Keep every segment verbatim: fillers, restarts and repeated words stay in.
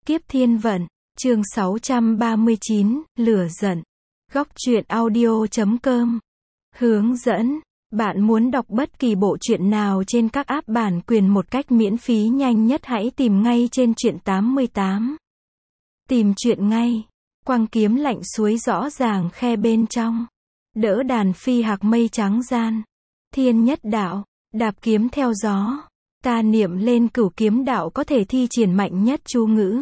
Kiếp thiên vận, chương sáu trăm ba mươi chín, lửa giận. Góc truyện audio chấm com. Hướng dẫn. Bạn muốn đọc bất kỳ bộ truyện nào trên các app bản quyền một cách miễn phí nhanh nhất, hãy tìm ngay trên truyện tám mươi tám. Tìm truyện ngay. Quang kiếm lạnh suối rõ ràng khe bên trong. Đỡ đàn phi hạc mây trắng gian. Thiên nhất đạo, đạp kiếm theo gió. Ta niệm lên cửu kiếm đạo có thể thi triển mạnh nhất chú ngữ.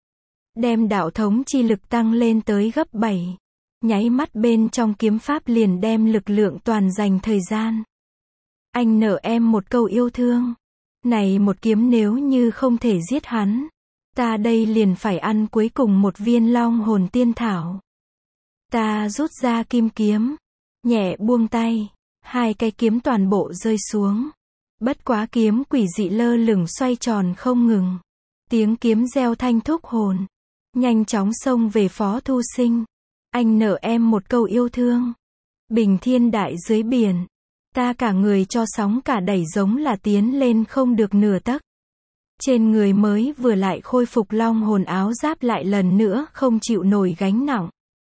Đem đạo thống chi lực tăng lên tới gấp bảy. Nháy mắt bên trong kiếm pháp liền đem lực lượng toàn dành thời gian. Anh nợ em một câu yêu thương. Này một kiếm nếu như không thể giết hắn, ta đây liền phải ăn cuối cùng một viên long hồn tiên thảo. Ta rút ra kim kiếm, nhẹ buông tay, hai cái kiếm toàn bộ rơi xuống. Bất quá kiếm quỷ dị lơ lửng xoay tròn không ngừng. Tiếng kiếm reo thanh thúc hồn. Nhanh chóng xông về Phó Thu Sinh. Anh nợ em một câu yêu thương. Bình thiên đại dưới biển. Ta cả người cho sóng cả đẩy giống là tiến lên không được nửa tấc. Trên người mới vừa lại khôi phục long hồn áo giáp lại lần nữa không chịu nổi gánh nặng.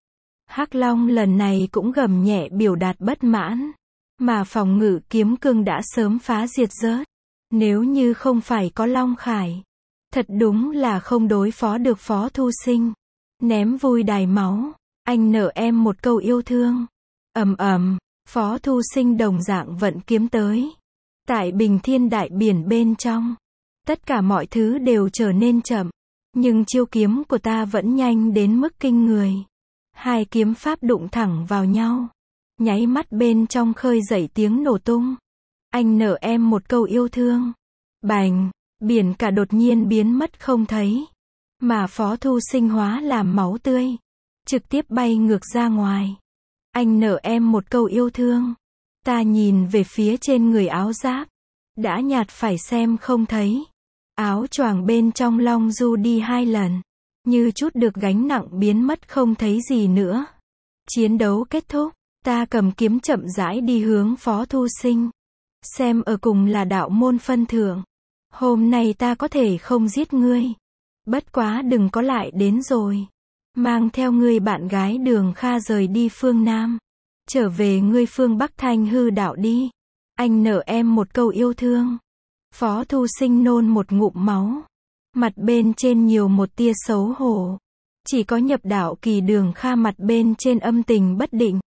Hắc Long lần này cũng gầm nhẹ biểu đạt bất mãn. Mà phòng ngự kiếm cương đã sớm phá diệt rớt. Nếu như không phải có Long Khải, thật đúng là không đối phó được Phó Thu Sinh. Ném vui đài máu. Anh nợ em một câu yêu thương. Ầm ầm, Phó Thu Sinh đồng dạng vận kiếm tới. Tại bình thiên đại biển bên trong, tất cả mọi thứ đều trở nên chậm. Nhưng chiêu kiếm của ta vẫn nhanh đến mức kinh người. Hai kiếm pháp đụng thẳng vào nhau. Nháy mắt bên trong khơi dậy tiếng nổ tung. Anh nợ em một câu yêu thương. Bành, biển cả đột nhiên biến mất không thấy. Mà Phó Thu Sinh hóa làm máu tươi. Trực tiếp bay ngược ra ngoài. Anh nợ em một câu yêu thương. Ta nhìn về phía trên người áo giáp. Đã nhạt phải xem không thấy. Áo choàng bên trong long du đi hai lần. Như chút được gánh nặng biến mất không thấy gì nữa. Chiến đấu kết thúc. Ta cầm kiếm chậm rãi đi hướng Phó Thu Sinh. Xem ở cùng là đạo môn phân thưởng. Hôm nay ta có thể không giết ngươi. Bất quá đừng có lại đến rồi. Mang theo ngươi bạn gái Đường Kha rời đi phương Nam. Trở về ngươi phương Bắc Thanh hư đạo đi. Anh nợ em một câu yêu thương. Phó Thu Sinh nôn một ngụm máu. Mặt bên trên nhiều một tia xấu hổ. Chỉ có nhập đạo kỳ Đường Kha mặt bên trên âm tình bất định.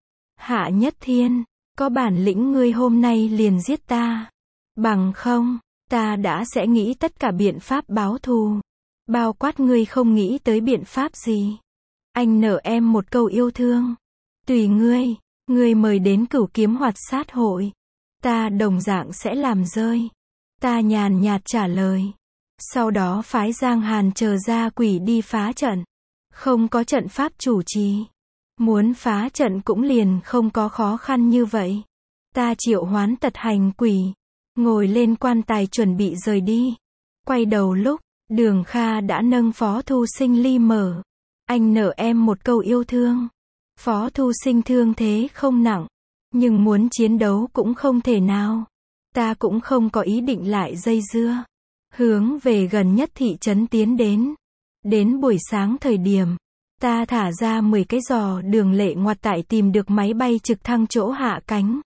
Hạ Nhất Thiên, có bản lĩnh ngươi hôm nay liền giết ta. Bằng không, ta đã sẽ nghĩ tất cả biện pháp báo thù. Bao quát ngươi không nghĩ tới biện pháp gì. Anh nợ em một câu yêu thương. Tùy ngươi, ngươi mời đến cửu kiếm hoạt sát hội. Ta đồng dạng sẽ làm rơi. Ta nhàn nhạt trả lời. Sau đó phái Giang Hàn chờ ra quỷ đi phá trận. Không có trận pháp chủ trì. Muốn phá trận cũng liền không có khó khăn như vậy. Ta triệu hoán tật hành quỷ. Ngồi lên quan tài chuẩn bị rời đi. Quay đầu lúc, Đường Kha đã nâng Phó Thu Sinh ly mở. Anh nợ em một câu yêu thương. Phó Thu Sinh thương thế không nặng. Nhưng muốn chiến đấu cũng không thể nào. Ta cũng không có ý định lại dây dưa. Hướng về gần nhất thị trấn tiến đến. Đến buổi sáng thời điểm. Ta thả ra mười cái giò đường lệ ngoặt tại tìm được máy bay trực thăng chỗ hạ cánh.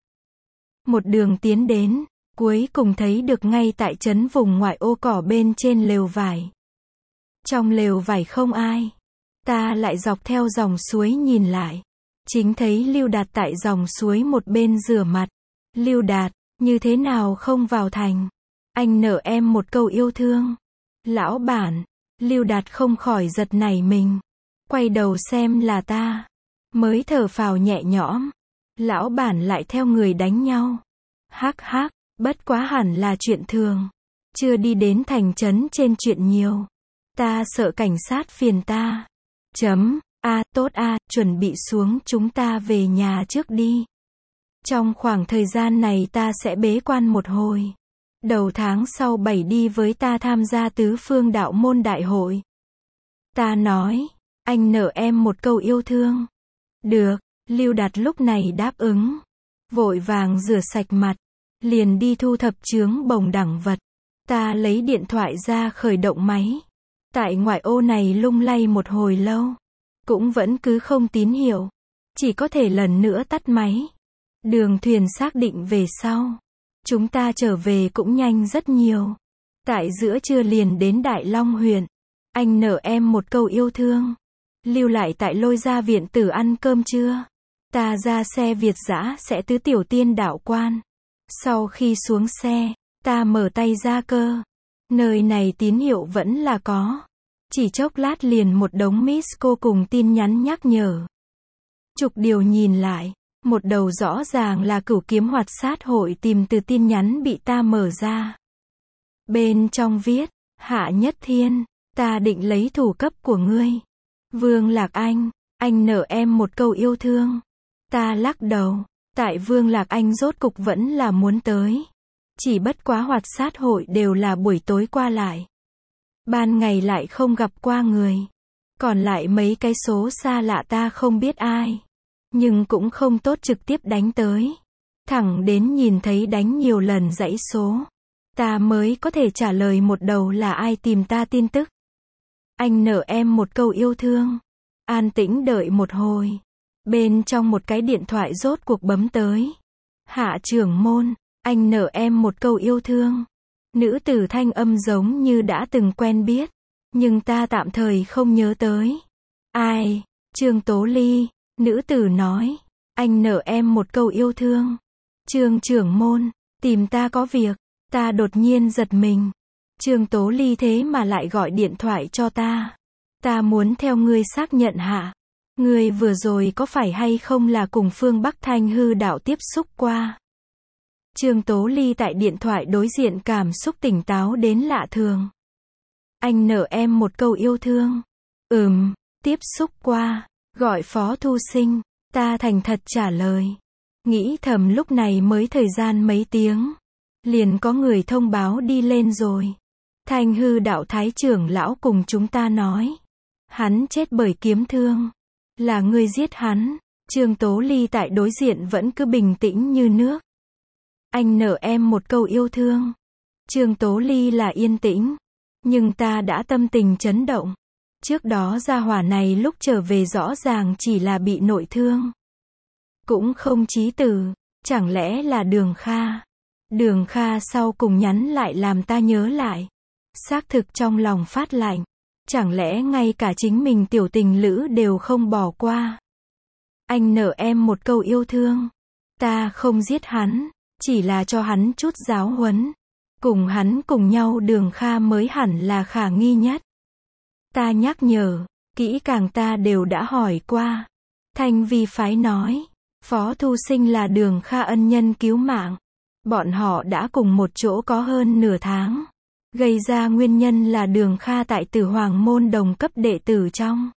Một đường tiến đến, cuối cùng thấy được ngay tại trấn vùng ngoại ô cỏ bên trên lều vải. Trong lều vải không ai. Ta lại dọc theo dòng suối nhìn lại. Chính thấy Lưu Đạt tại dòng suối một bên rửa mặt. Lưu Đạt, như thế nào không vào thành? Anh nợ em một câu yêu thương. Lão bản, Lưu Đạt không khỏi giật nảy mình. Quay đầu xem là ta. Mới thở phào nhẹ nhõm. Lão bản lại theo người đánh nhau. Hắc hắc, bất quá hẳn là chuyện thường. Chưa đi đến thành trấn trên chuyện nhiều. Ta sợ cảnh sát phiền ta. Chấm, a tốt a, chuẩn bị xuống chúng ta về nhà trước đi. Trong khoảng thời gian này ta sẽ bế quan một hồi. Đầu tháng sau bảy đi với ta tham gia tứ phương đạo môn đại hội. Ta nói. Anh nợ em một câu yêu thương. Được, Lưu Đạt lúc này đáp ứng. Vội vàng rửa sạch mặt. Liền đi thu thập chướng bồng đẳng vật. Ta lấy điện thoại ra khởi động máy. Tại ngoại ô này lung lay một hồi lâu. Cũng vẫn cứ không tín hiệu. Chỉ có thể lần nữa tắt máy. Đường thuyền xác định về sau. Chúng ta trở về cũng nhanh rất nhiều. Tại giữa trưa liền đến Đại Long huyện. Anh nợ em một câu yêu thương. Lưu lại tại Lôi Gia viện tử ăn cơm trưa. Ta ra xe Việt dã sẽ tứ tiểu tiên đạo quan. Sau khi xuống xe, ta mở tay ra cơ. Nơi này tín hiệu vẫn là có. Chỉ chốc lát liền một đống miss cô cùng tin nhắn nhắc nhở. Chục điều nhìn lại. Một đầu rõ ràng là Cửu Kiếm Hoạt Sát hội tìm từ tin nhắn bị ta mở ra. Bên trong viết, Hạ Nhất Thiên, ta định lấy thủ cấp của ngươi. Vương Lạc Anh, anh nợ em một câu yêu thương. Ta lắc đầu, tại Vương Lạc Anh rốt cục vẫn là muốn tới. Chỉ bất quá Hoạt Sát hội đều là buổi tối qua lại. Ban ngày lại không gặp qua người. Còn lại mấy cái số xa lạ ta không biết ai. Nhưng cũng không tốt trực tiếp đánh tới. Thẳng đến nhìn thấy đánh nhiều lần dãy số. Ta mới có thể trả lời một đầu là ai tìm ta tin tức. Anh nợ em một câu yêu thương. An tĩnh đợi một hồi. Bên trong một cái điện thoại rốt cuộc bấm tới. Hạ trưởng môn, anh nợ em một câu yêu thương. Nữ tử thanh âm giống như đã từng quen biết. Nhưng ta tạm thời không nhớ tới. Ai? Trương Tố Ly. Nữ tử nói. Anh nợ em một câu yêu thương. Trương trưởng môn, tìm ta có việc. Ta đột nhiên giật mình. Trương Tố Ly thế mà lại gọi điện thoại cho ta. Ta muốn theo ngươi xác nhận hạ. Ngươi vừa rồi có phải hay không là cùng Phương Bắc Thanh hư đạo tiếp xúc qua. Trương Tố Ly tại điện thoại đối diện cảm xúc tỉnh táo đến lạ thường. Anh nợ em một câu yêu thương. Ừm, tiếp xúc qua. Gọi Phó Thu Sinh. Ta thành thật trả lời. Nghĩ thầm lúc này mới thời gian mấy tiếng. Liền có người thông báo đi lên rồi. Thanh hư đạo thái trưởng lão cùng chúng ta nói. Hắn chết bởi kiếm thương. Là ngươi giết hắn. Trương Tố Ly tại đối diện vẫn cứ bình tĩnh như nước. Anh nợ em một câu yêu thương. Trương Tố Ly là yên tĩnh. Nhưng ta đã tâm tình chấn động. Trước đó gia hỏa này lúc trở về rõ ràng chỉ là bị nội thương. Cũng không chí tử. Chẳng lẽ là Đường Kha. Đường Kha sau cùng nhắn lại làm ta nhớ lại. Xác thực trong lòng phát lạnh. Chẳng lẽ ngay cả chính mình tiểu tình lữ đều không bỏ qua. Anh nợ em một câu yêu thương. Ta không giết hắn. Chỉ là cho hắn chút giáo huấn. Cùng hắn cùng nhau Đường Kha mới hẳn là khả nghi nhất. Ta nhắc nhở. Kỹ càng ta đều đã hỏi qua. Thanh Vi phái nói. Phó Thu Sinh là Đường Kha ân nhân cứu mạng. Bọn họ đã cùng một chỗ có hơn nửa tháng. Gây ra nguyên nhân là Đường Kha tại Tử Hoàng môn đồng cấp đệ tử trong.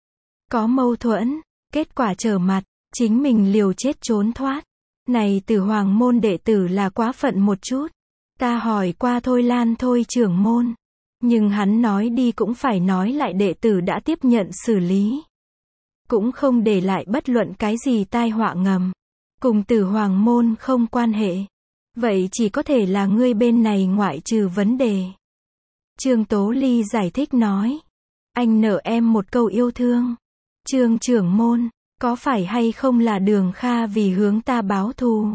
Có mâu thuẫn. Kết quả trở mặt. Chính mình liều chết trốn thoát. Này Tử Hoàng môn đệ tử là quá phận một chút. Ta hỏi qua Thôi Lan Thôi trưởng môn. Nhưng hắn nói đi cũng phải nói lại đệ tử đã tiếp nhận xử lý. Cũng không để lại bất luận cái gì tai họa ngầm. Cùng Tử Hoàng môn không quan hệ. Vậy chỉ có thể là ngươi bên này ngoại trừ vấn đề. Trương Tố Ly giải thích nói. Anh nợ em một câu yêu thương. Trương trưởng môn, có phải hay không là Đường Kha vì hướng ta báo thù.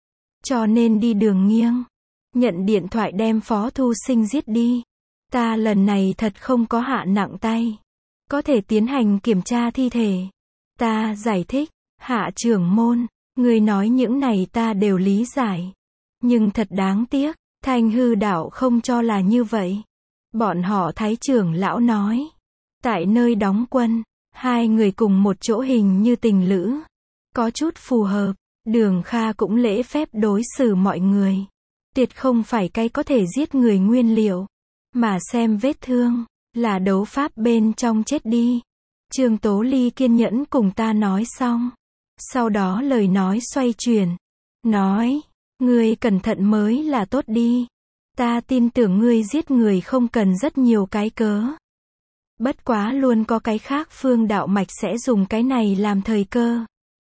Cho nên đi đường nghiêng. Nhận điện thoại đem Phó Thu Sinh giết đi. Ta lần này thật không có hạ nặng tay. Có thể tiến hành kiểm tra thi thể. Ta giải thích. Hạ trưởng môn, người nói những này ta đều lý giải. Nhưng thật đáng tiếc, Thanh hư đạo không cho là như vậy. Bọn họ thái trưởng lão nói. Tại nơi đóng quân, hai người cùng một chỗ hình như tình lữ. Có chút phù hợp, Đường Kha cũng lễ phép đối xử mọi người. Tuyệt không phải cái có thể giết người nguyên liệu. Mà xem vết thương, là đấu pháp bên trong chết đi. Trương Tố Ly kiên nhẫn cùng ta nói xong. Sau đó lời nói xoay chuyển. Nói, ngươi cẩn thận mới là tốt đi. Ta tin tưởng ngươi giết người không cần rất nhiều cái cớ. Bất quá luôn có cái khác Phương đạo mạch sẽ dùng cái này làm thời cơ.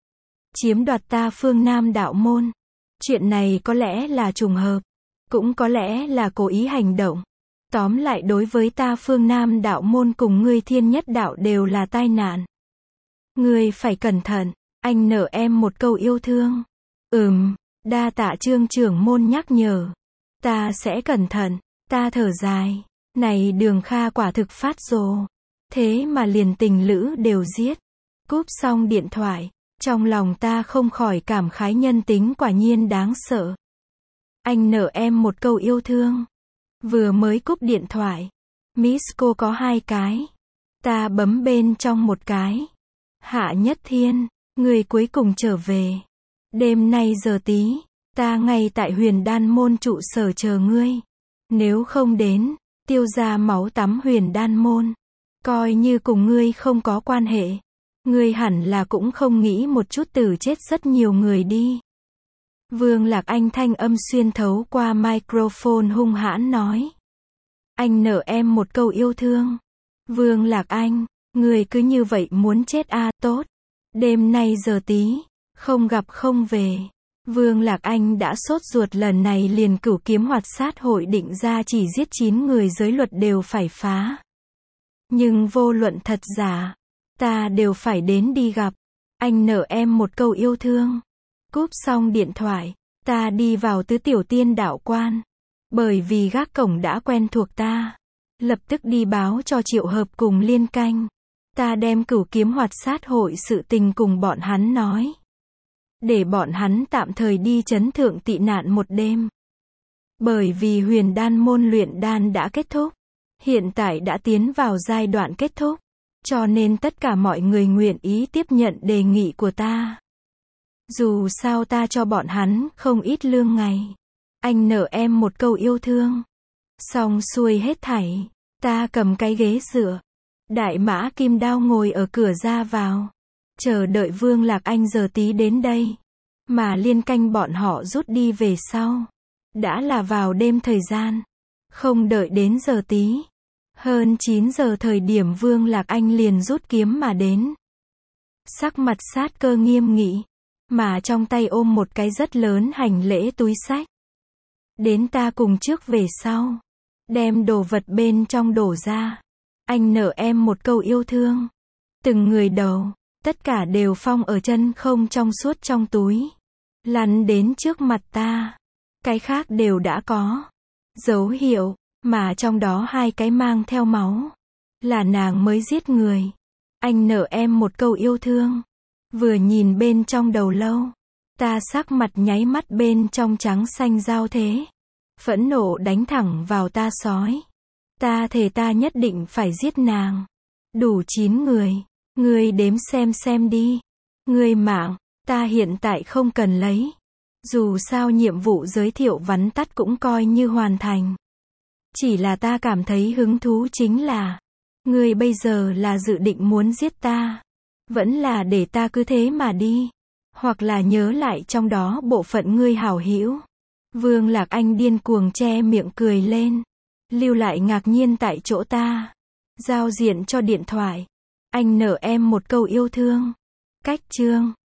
Chiếm đoạt ta Phương Nam đạo môn. Chuyện này có lẽ là trùng hợp. Cũng có lẽ là cố ý hành động. Tóm lại đối với ta Phương Nam đạo môn cùng ngươi Thiên Nhất đạo đều là tai nạn. Ngươi phải cẩn thận, anh nợ em một câu yêu thương. Ừm, đa tạ Trương trưởng môn nhắc nhở. Ta sẽ cẩn thận, ta thở dài. Này Đường Kha quả thực phát rồ. Thế mà liền tình lữ đều giết. Cúp xong điện thoại, trong lòng ta không khỏi cảm khái nhân tính quả nhiên đáng sợ. Anh nợ em một câu yêu thương. Vừa mới cúp điện thoại, Miss cô có hai cái. Ta bấm bên trong một cái. Hạ Nhất Thiên, người cuối cùng trở về. Đêm nay giờ tí, ta ngay tại Huyền Đan môn trụ sở chờ ngươi. Nếu không đến, tiêu ra máu tắm Huyền Đan môn. Coi như cùng ngươi không có quan hệ. Ngươi hẳn là cũng không nghĩ một chút từ chết rất nhiều người đi. Vương Lạc Anh thanh âm xuyên thấu qua microphone hung hãn nói. Anh nợ em một câu yêu thương. Vương Lạc Anh, người cứ như vậy muốn chết à, tốt. Đêm nay giờ tí, không gặp không về. Vương Lạc Anh đã sốt ruột lần này liền Cửu Kiếm Hoạt Sát hội định ra chỉ giết chín người giới luật đều phải phá. Nhưng vô luận thật giả, ta đều phải đến đi gặp. Anh nợ em một câu yêu thương. Cúp xong điện thoại, ta đi vào Tứ Tiểu Tiên đạo quan. Bởi vì gác cổng đã quen thuộc ta. Lập tức đi báo cho Triệu Hợp cùng Liên Canh. Ta đem Cửu Kiếm Hoạt Sát hội sự tình cùng bọn hắn nói. Để bọn hắn tạm thời đi trấn thượng tị nạn một đêm. Bởi vì Huyền Đan môn luyện đan đã kết thúc. Hiện tại đã tiến vào giai đoạn kết thúc. Cho nên tất cả mọi người nguyện ý tiếp nhận đề nghị của ta. Dù sao ta cho bọn hắn không ít lương ngày. Anh nợ em một câu yêu thương. Xong xuôi hết thảy. Ta cầm cái ghế dựa. Đại mã kim đao ngồi ở cửa ra vào. Chờ đợi Vương Lạc Anh giờ tí đến đây. Mà Liên Canh bọn họ rút đi về sau. Đã là vào đêm thời gian. Không đợi đến giờ tí. Hơn chín giờ thời điểm Vương Lạc Anh liền rút kiếm mà đến. Sắc mặt sát cơ nghiêm nghị. Mà trong tay ôm một cái rất lớn hành lễ túi xách. Đến ta cùng trước về sau. Đem đồ vật bên trong đổ ra. Anh nợ em một câu yêu thương. Từng người đầu, tất cả đều phong ở chân không trong suốt trong túi. Lăn đến trước mặt ta. Cái khác đều đã có dấu hiệu, mà trong đó hai cái mang theo máu. Là nàng mới giết người. Anh nợ em một câu yêu thương. Vừa nhìn bên trong đầu lâu. Ta sắc mặt nháy mắt bên trong trắng xanh giao thế. Phẫn nộ đánh thẳng vào ta sói. Ta thề ta nhất định phải giết nàng. Đủ chín người. Ngươi đếm xem xem đi. Ngươi mạng, ta hiện tại không cần lấy. Dù sao nhiệm vụ giới thiệu vắn tắt cũng coi như hoàn thành. Chỉ là ta cảm thấy hứng thú chính là. Ngươi bây giờ là dự định muốn giết ta. Vẫn là để ta cứ thế mà đi. Hoặc là nhớ lại trong đó bộ phận ngươi hảo hữu. Vương Lạc Anh điên cuồng che miệng cười lên. Lưu lại ngạc nhiên tại chỗ ta. Giao diện cho điện thoại. Anh nợ em một câu yêu thương. Cách chương.